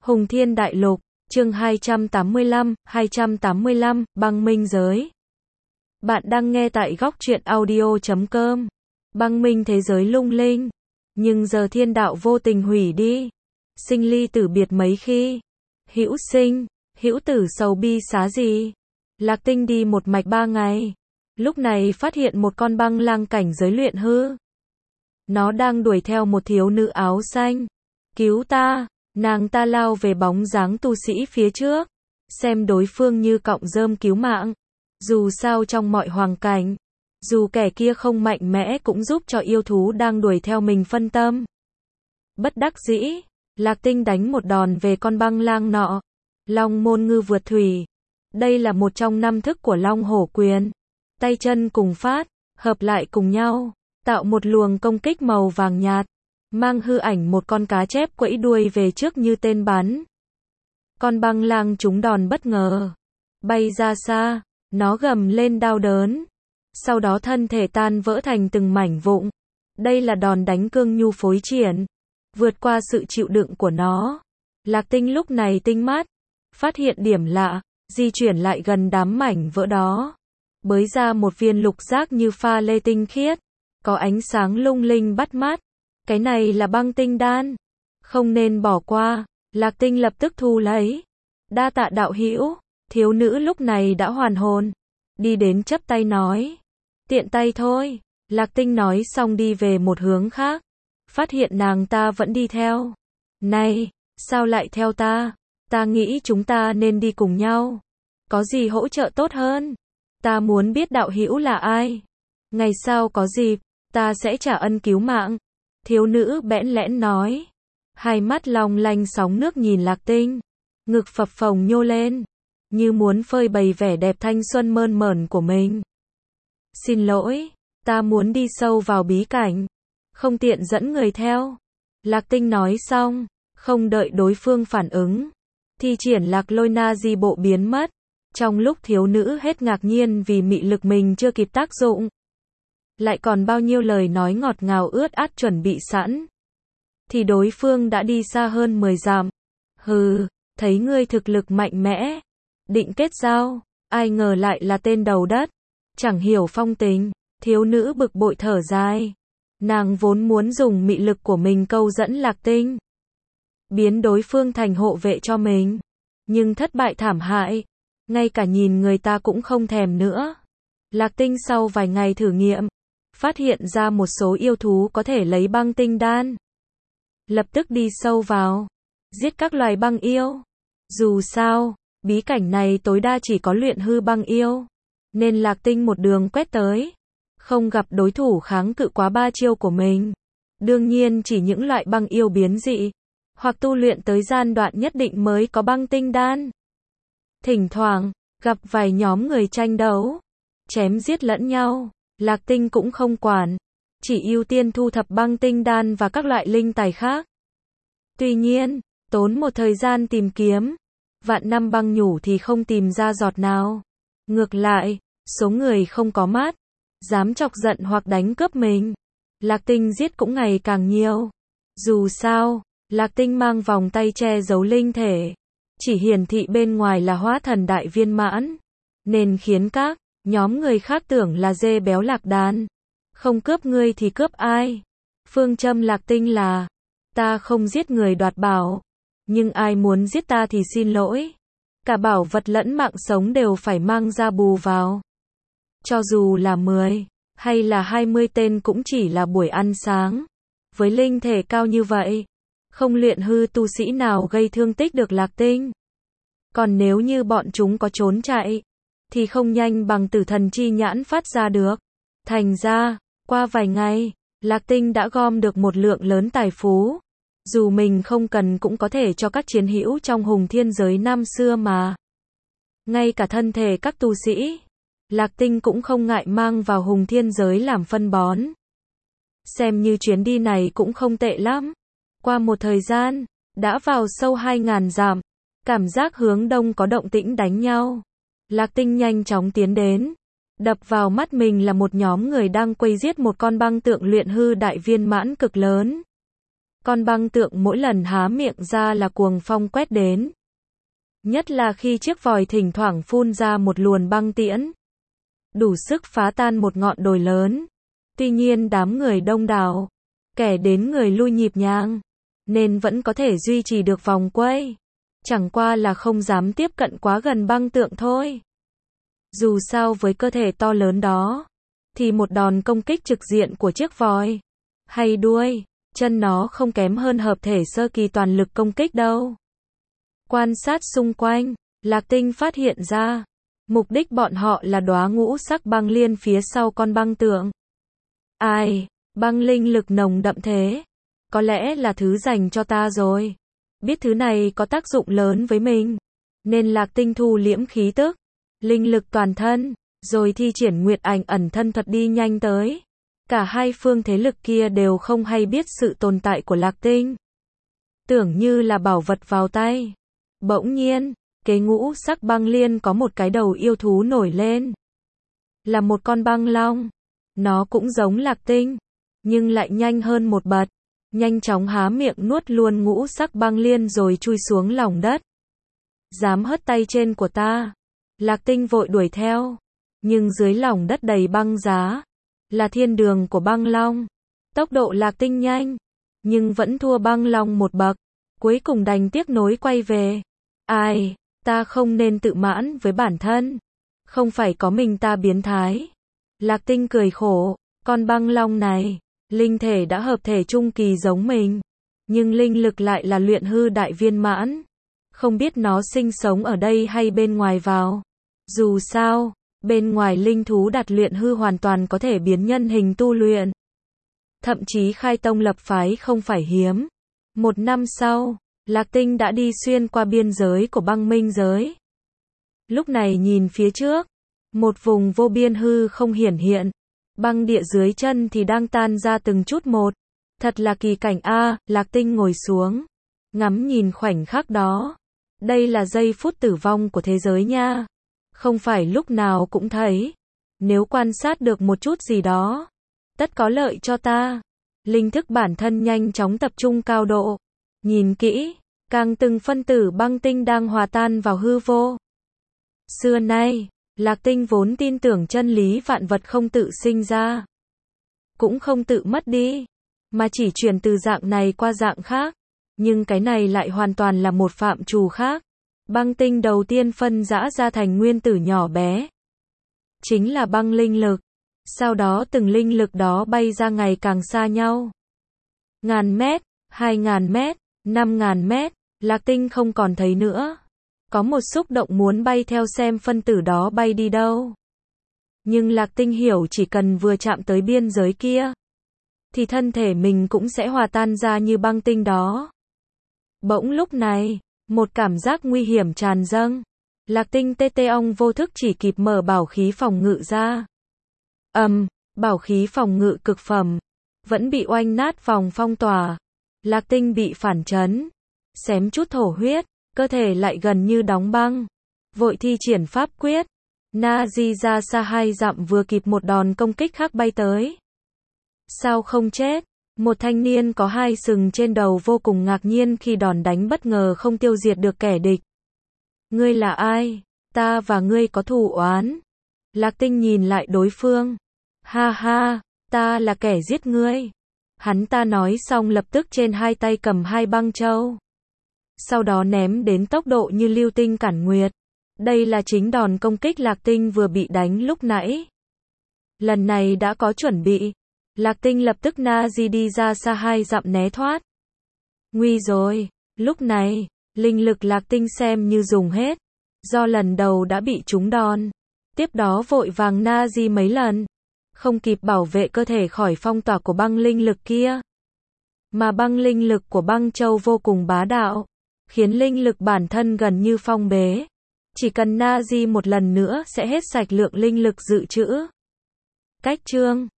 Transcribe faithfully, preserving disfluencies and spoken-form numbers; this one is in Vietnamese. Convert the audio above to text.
Hùng Thiên Đại Lục, chương hai trăm tám mươi lăm, hai trăm tám mươi lăm, băng minh giới. Bạn đang nghe tại góc truyện audio chấm com. Băng minh thế giới lung linh, nhưng giờ thiên đạo vô tình hủy đi. Sinh ly tử biệt mấy khi. Hữu sinh, hữu tử sầu bi xá gì. Lạc Tinh đi một mạch ba ngày. Lúc này phát hiện một con băng lang cảnh giới luyện hư. Nó đang đuổi theo một thiếu nữ áo xanh. Cứu ta! Nàng ta lao về bóng dáng tu sĩ phía trước. Xem đối phương như cọng rơm cứu mạng. Dù sao trong mọi hoàn cảnh, dù kẻ kia không mạnh mẽ cũng giúp cho yêu thú đang đuổi theo mình phân tâm. Bất đắc dĩ, Lạc Tinh đánh một đòn về con băng lang nọ. Long môn ngư vượt thủy. Đây là một trong năm thức của Long Hổ Quyền. Tay chân cùng phát, hợp lại cùng nhau, tạo một luồng công kích màu vàng nhạt. Mang hư ảnh một con cá chép quẫy đuôi về trước như tên bắn. Con băng lang trúng đòn bất ngờ, bay ra xa, nó gầm lên đau đớn. Sau đó thân thể tan vỡ thành từng mảnh vụn. Đây là đòn đánh cương nhu phối triển, vượt qua sự chịu đựng của nó. Lạc Tinh lúc này tinh mắt, phát hiện điểm lạ, di chuyển lại gần đám mảnh vỡ đó. Bới ra một viên lục giác như pha lê tinh khiết, có ánh sáng lung linh bắt mắt. Cái này là băng tinh đan, không nên bỏ qua. Lạc Tinh lập tức thu lấy. Đa tạ đạo hữu. Thiếu nữ lúc này đã hoàn hồn, đi đến chắp tay nói. Tiện tay thôi. Lạc Tinh nói xong đi về một hướng khác. Phát hiện nàng ta vẫn đi theo. Này, sao lại theo ta? Ta nghĩ chúng ta nên đi cùng nhau. Có gì hỗ trợ tốt hơn? Ta muốn biết đạo hữu là ai. Ngày sau có dịp, ta sẽ trả ân cứu mạng. Thiếu nữ bẽn lẽn nói. Hai mắt long lanh sóng nước nhìn Lạc Tinh. Ngực phập phồng nhô lên, như muốn phơi bày vẻ đẹp thanh xuân mơn mởn của mình. Xin lỗi, ta muốn đi sâu vào bí cảnh, không tiện dẫn người theo. Lạc Tinh nói xong, không đợi đối phương phản ứng, thi triển Lạc Lôi Na Di bộ biến mất. Trong lúc thiếu nữ hết ngạc nhiên vì mị lực mình chưa kịp tác dụng, lại còn bao nhiêu lời nói ngọt ngào ướt át chuẩn bị sẵn, thì đối phương đã đi xa hơn mười dặm. Hừ, thấy ngươi thực lực mạnh mẽ, định kết giao, ai ngờ lại là tên đầu đất, chẳng hiểu phong tình. Thiếu nữ bực bội thở dài. Nàng vốn muốn dùng mị lực của mình câu dẫn Lạc Tinh, biến đối phương thành hộ vệ cho mình, nhưng thất bại thảm hại, ngay cả nhìn người ta cũng không thèm nữa. Lạc Tinh sau vài ngày thử nghiệm, phát hiện ra một số yêu thú có thể lấy băng tinh đan. Lập tức đi sâu vào, giết các loài băng yêu. Dù sao, bí cảnh này tối đa chỉ có luyện hư băng yêu, nên Lạc Tinh một đường quét tới, không gặp đối thủ kháng cự quá ba chiêu của mình. Đương nhiên chỉ những loại băng yêu biến dị, hoặc tu luyện tới giai đoạn nhất định mới có băng tinh đan. Thỉnh thoảng, gặp vài nhóm người tranh đấu, chém giết lẫn nhau, Lạc Tinh cũng không quản, chỉ ưu tiên thu thập băng tinh đan và các loại linh tài khác. Tuy nhiên, tốn một thời gian tìm kiếm, vạn năm băng nhủ thì không tìm ra giọt nào. Ngược lại, số người không có mắt, dám chọc giận hoặc đánh cướp mình, Lạc Tinh giết cũng ngày càng nhiều. Dù sao, Lạc Tinh mang vòng tay che giấu linh thể, chỉ hiển thị bên ngoài là hóa thần đại viên mãn, nên khiến các nhóm người khác tưởng là dê béo lạc đàn. Không cướp ngươi thì cướp ai? Phương châm Lạc Tinh là, ta không giết người đoạt bảo, nhưng ai muốn giết ta thì xin lỗi. Cả bảo vật lẫn mạng sống đều phải mang ra bù vào. Cho dù là mười hay là hai mươi tên cũng chỉ là buổi ăn sáng. Với linh thể cao như vậy, không luyện hư tu sĩ nào gây thương tích được Lạc Tinh. Còn nếu như bọn chúng có trốn chạy, thì không nhanh bằng tử thần chi nhãn phát ra được. Thành ra, qua vài ngày, Lạc Tinh đã gom được một lượng lớn tài phú. Dù mình không cần cũng có thể cho các chiến hữu trong hùng thiên giới năm xưa mà. Ngay cả thân thể các tu sĩ, Lạc Tinh cũng không ngại mang vào hùng thiên giới làm phân bón. Xem như chuyến đi này cũng không tệ lắm. Qua một thời gian, đã vào sâu hai ngàn dặm, cảm giác hướng đông có động tĩnh đánh nhau. Lạc Tinh nhanh chóng tiến đến. Đập vào mắt mình là một nhóm người đang quây giết một con băng tượng luyện hư đại viên mãn cực lớn. Con băng tượng mỗi lần há miệng ra là cuồng phong quét đến. Nhất là khi chiếc vòi thỉnh thoảng phun ra một luồn băng tiễn. Đủ sức phá tan một ngọn đồi lớn. Tuy nhiên đám người đông đảo, kẻ đến người lui nhịp nhàng, nên vẫn có thể duy trì được vòng quay. Chẳng qua là không dám tiếp cận quá gần băng tượng thôi. Dù sao với cơ thể to lớn đó, thì một đòn công kích trực diện của chiếc vòi, hay đuôi, chân nó không kém hơn hợp thể sơ kỳ toàn lực công kích đâu. Quan sát xung quanh, Lạc Tinh phát hiện ra, mục đích bọn họ là đóa ngũ sắc băng liên phía sau con băng tượng. Ai, băng linh lực nồng đậm thế, có lẽ là thứ dành cho ta rồi. Biết thứ này có tác dụng lớn với mình, nên Lạc Tinh thu liễm khí tức, linh lực toàn thân, rồi thi triển Nguyệt Ảnh ẩn thân thuật đi nhanh tới. Cả hai phương thế lực kia đều không hay biết sự tồn tại của Lạc Tinh. Tưởng như là bảo vật vào tay. Bỗng nhiên, kế ngũ sắc băng liên có một cái đầu yêu thú nổi lên. Là một con băng long. Nó cũng giống Lạc Tinh, nhưng lại nhanh hơn một bậc. Nhanh chóng há miệng nuốt luôn ngũ sắc băng liên rồi chui xuống lòng đất. Dám hất tay trên của ta. Lạc Tinh vội đuổi theo. Nhưng dưới lòng đất đầy băng giá, là thiên đường của băng long. Tốc độ Lạc Tinh nhanh, nhưng vẫn thua băng long một bậc. Cuối cùng đành tiếc nối quay về. Ai, ta không nên tự mãn với bản thân. Không phải có mình ta biến thái. Lạc Tinh cười khổ, con băng long này, linh thể đã hợp thể trung kỳ giống mình. Nhưng linh lực lại là luyện hư đại viên mãn. Không biết nó sinh sống ở đây hay bên ngoài vào. Dù sao, bên ngoài linh thú đạt luyện hư hoàn toàn có thể biến nhân hình tu luyện. Thậm chí khai tông lập phái không phải hiếm. Một năm sau, Lạc Tinh đã đi xuyên qua biên giới của băng minh giới. Lúc này nhìn phía trước, một vùng vô biên hư không hiển hiện. Băng địa dưới chân thì đang tan ra từng chút một. Thật là kỳ cảnh a, Lạc Tinh ngồi xuống, ngắm nhìn khoảnh khắc đó. Đây là giây phút tử vong của thế giới nha. Không phải lúc nào cũng thấy. Nếu quan sát được một chút gì đó, tất có lợi cho ta. Linh thức bản thân nhanh chóng tập trung cao độ. Nhìn kỹ, càng từng phân tử băng tinh đang hòa tan vào hư vô. Xưa nay, Lạc Tinh vốn tin tưởng chân lý vạn vật không tự sinh ra, cũng không tự mất đi, mà chỉ chuyển từ dạng này qua dạng khác. Nhưng cái này lại hoàn toàn là một phạm trù khác. Băng tinh đầu tiên phân rã ra thành nguyên tử nhỏ bé, chính là băng linh lực. Sau đó từng linh lực đó bay ra ngày càng xa nhau. Ngàn mét, hai ngàn mét, năm ngàn mét, Lạc Tinh không còn thấy nữa. Có một xúc động muốn bay theo xem phân tử đó bay đi đâu. Nhưng Lạc Tinh hiểu chỉ cần vừa chạm tới biên giới kia, thì thân thể mình cũng sẽ hòa tan ra như băng tinh đó. Bỗng lúc này, một cảm giác nguy hiểm tràn dâng. Lạc Tinh tê tê ong vô thức chỉ kịp mở bảo khí phòng ngự ra. Ầm, um, bảo khí phòng ngự cực phẩm, vẫn bị oanh nát vòng phong tỏa. Lạc Tinh bị phản chấn, xém chút thổ huyết, cơ thể lại gần như đóng băng. Vội thi triển pháp quyết. Nazi ra xa hai dặm vừa kịp một đòn công kích khác bay tới. Sao không chết? Một thanh niên có hai sừng trên đầu vô cùng ngạc nhiên khi đòn đánh bất ngờ không tiêu diệt được kẻ địch. Ngươi là ai? Ta và ngươi có thù oán. Lạc Tinh nhìn lại đối phương. Ha ha, ta là kẻ giết ngươi. Hắn ta nói xong lập tức trên hai tay cầm hai băng châu. Sau đó ném đến tốc độ như lưu tinh cản nguyệt. Đây là chính đòn công kích Lạc Tinh vừa bị đánh lúc nãy. Lần này đã có chuẩn bị. Lạc Tinh lập tức Nazi đi ra xa hai dặm né thoát. Nguy rồi, lúc này, linh lực Lạc Tinh xem như dùng hết. Do lần đầu đã bị trúng đòn. Tiếp đó vội vàng Nazi mấy lần. Không kịp bảo vệ cơ thể khỏi phong tỏa của băng linh lực kia. Mà băng linh lực của băng châu vô cùng bá đạo, khiến linh lực bản thân gần như phong bế. Chỉ cần Nazi một lần nữa sẽ hết sạch lượng linh lực dự trữ. Cách chương